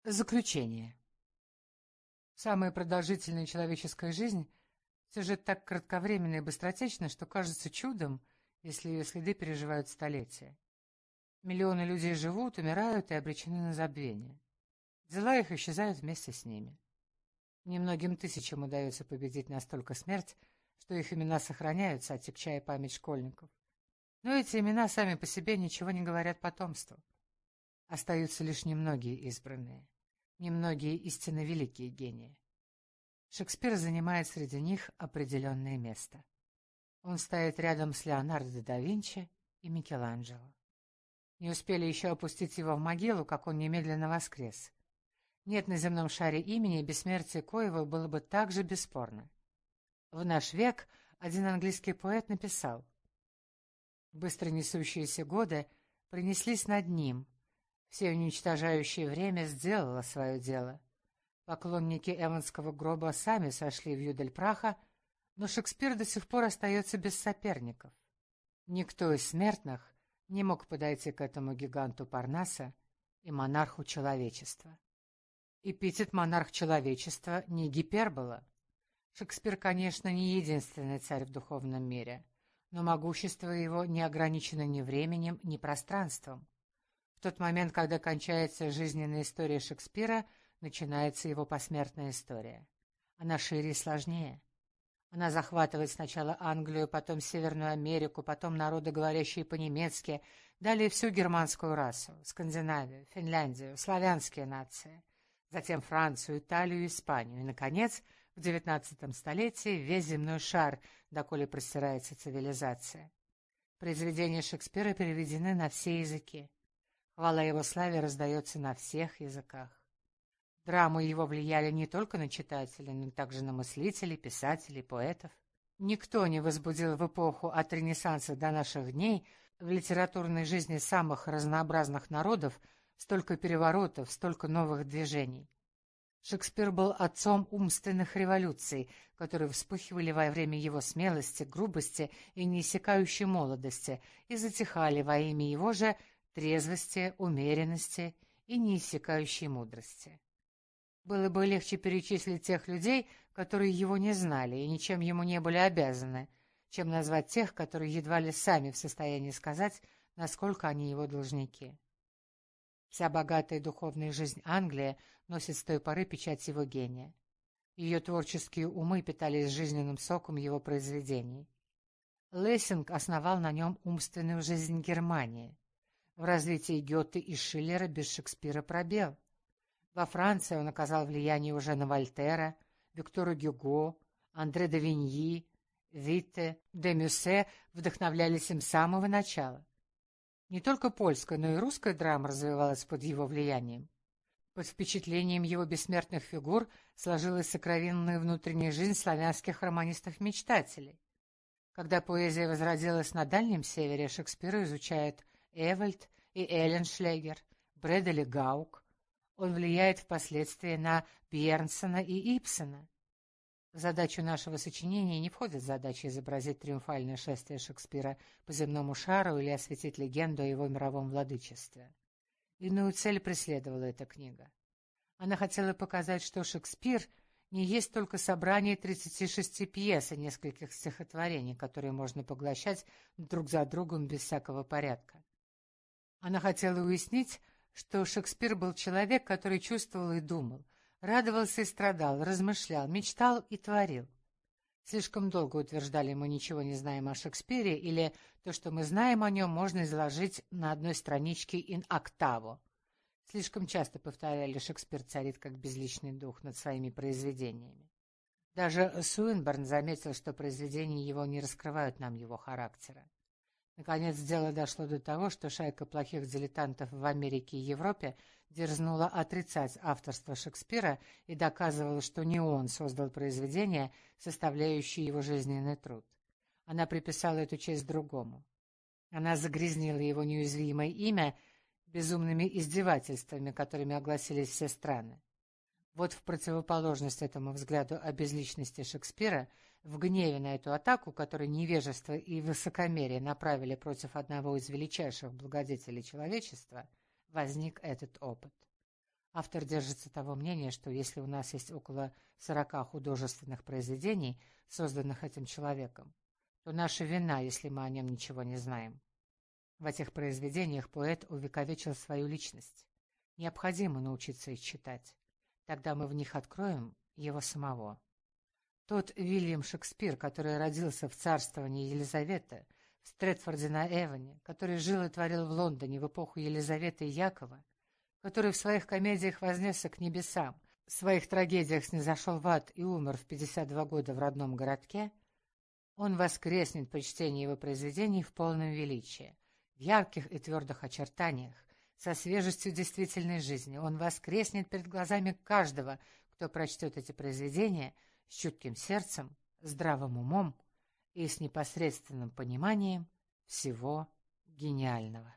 Заключение. Самая продолжительная человеческая жизнь все же так кратковременна и быстротечна, что кажется чудом, если ее следы переживают столетия. Миллионы людей живут, умирают и обречены на забвение. Дела их исчезают вместе с ними. Немногим тысячам удается победить настолько смерть, что их имена сохраняются, отягчая память школьников. Но эти имена сами по себе ничего не говорят потомству. Остаются лишь немногие избранные, немногие истинно великие гении. Шекспир занимает среди них определенное место. Он стоит рядом с Леонардо да Винчи и Микеланджело. Не успели еще опустить его в могилу, как он немедленно воскрес. Нет на земном шаре имени, бессмертие коего было бы так же бесспорно. В наш век один английский поэт написал: «Быстро несущиеся годы принеслись над ним, все уничтожающее время сделало свое дело. Поклонники Эванского гроба сами сошли в юдоль праха, но Шекспир до сих пор остается без соперников. Никто из смертных не мог подойти к этому гиганту Парнаса и монарху человечества». Эпитет «монарх человечества» не гипербола. Шекспир, конечно, не единственный царь в духовном мире, но могущество его не ограничено ни временем, ни пространством. В тот момент, когда кончается жизненная история Шекспира, начинается его посмертная история. Она шире и сложнее. Она захватывает сначала Англию, потом Северную Америку, потом народы, говорящие по-немецки, далее всю германскую расу, Скандинавию, Финляндию, славянские нации, затем Францию, Италию, Испанию и, наконец, в XIX столетии весь земной шар, доколе простирается цивилизация. Произведения Шекспира переведены на все языки. Хвала его славе раздается на всех языках. Драмы его влияли не только на читателей, но также на мыслителей, писателей, поэтов. Никто не возбудил в эпоху от Ренессанса до наших дней в литературной жизни самых разнообразных народов столько переворотов, столько новых движений. Шекспир был отцом умственных революций, которые вспыхивали во время его смелости, грубости и неиссякающей молодости и затихали во имя его же трезвости, умеренности и неиссякающей мудрости. Было бы легче перечислить тех людей, которые его не знали и ничем ему не были обязаны, чем назвать тех, которые едва ли сами в состоянии сказать, насколько они его должники. Вся богатая духовная жизнь Англии носит с той поры печать его гения. Ее творческие умы питались жизненным соком его произведений. Лессинг основал на нем умственную жизнь Германии. В развитии Гёте и Шиллера без Шекспира пробел. Во Франции он оказал влияние уже на Вольтера, Виктора Гюго, Андре де Виньи, Витте, де Мюссе вдохновлялись им с самого начала. Не только польская, но и русская драма развивалась под его влиянием. Под впечатлением его бессмертных фигур сложилась сокровенная внутренняя жизнь славянских романистов-мечтателей. Когда поэзия возродилась на Дальнем Севере, Шекспира изучают Эвальд и Элленшлегер, Брэдли Гаук. Он влияет впоследствии на Бьернсона и Ибсена. В задачу нашего сочинения не входит задача изобразить триумфальное шествие Шекспира по земному шару или осветить легенду о его мировом владычестве. Иную цель преследовала эта книга. Она хотела показать, что Шекспир не есть только собрание 36 пьес и нескольких стихотворений, которые можно поглощать друг за другом без всякого порядка. Она хотела уяснить, что Шекспир был человек, который чувствовал и думал, радовался и страдал, размышлял, мечтал и творил. Слишком долго утверждали, мы ничего не знаем о Шекспире, или то, что мы знаем о нем, можно изложить на одной страничке ин октаво. Слишком часто повторяли, Шекспир царит как безличный дух над своими произведениями. Даже Суинберн заметил, что произведения его не раскрывают нам его характера. Наконец, дело дошло до того, что шайка плохих дилетантов в Америке и Европе дерзнула отрицать авторство Шекспира и доказывала, что не он создал произведения, составляющие его жизненный труд. Она приписала эту честь другому. Она загрязнила его неуязвимое имя безумными издевательствами, которыми огласились все страны. Вот в противоположность этому взгляду о безличности Шекспира, в гневе на эту атаку, которую невежество и высокомерие направили против одного из величайших благодетелей человечества, возник этот опыт. Автор держится того мнения, что если у нас есть около 40 художественных произведений, созданных этим человеком, то наша вина, если мы о нем ничего не знаем. В этих произведениях поэт увековечил свою личность. Необходимо научиться их читать. Тогда мы в них откроем его самого. Тот Вильям Шекспир, который родился в царствовании Елизаветы, в Стретфорде-на-Эвоне, который жил и творил в Лондоне в эпоху Елизаветы и Якова, который в своих комедиях вознесся к небесам, в своих трагедиях снизошел в ад и умер в 52 года в родном городке, он воскреснет по чтении его произведений в полном величии, в ярких и твердых очертаниях, со свежестью действительной жизни. Он воскреснет перед глазами каждого, кто прочтет эти произведения с чутким сердцем, здравым умом и с непосредственным пониманием всего гениального.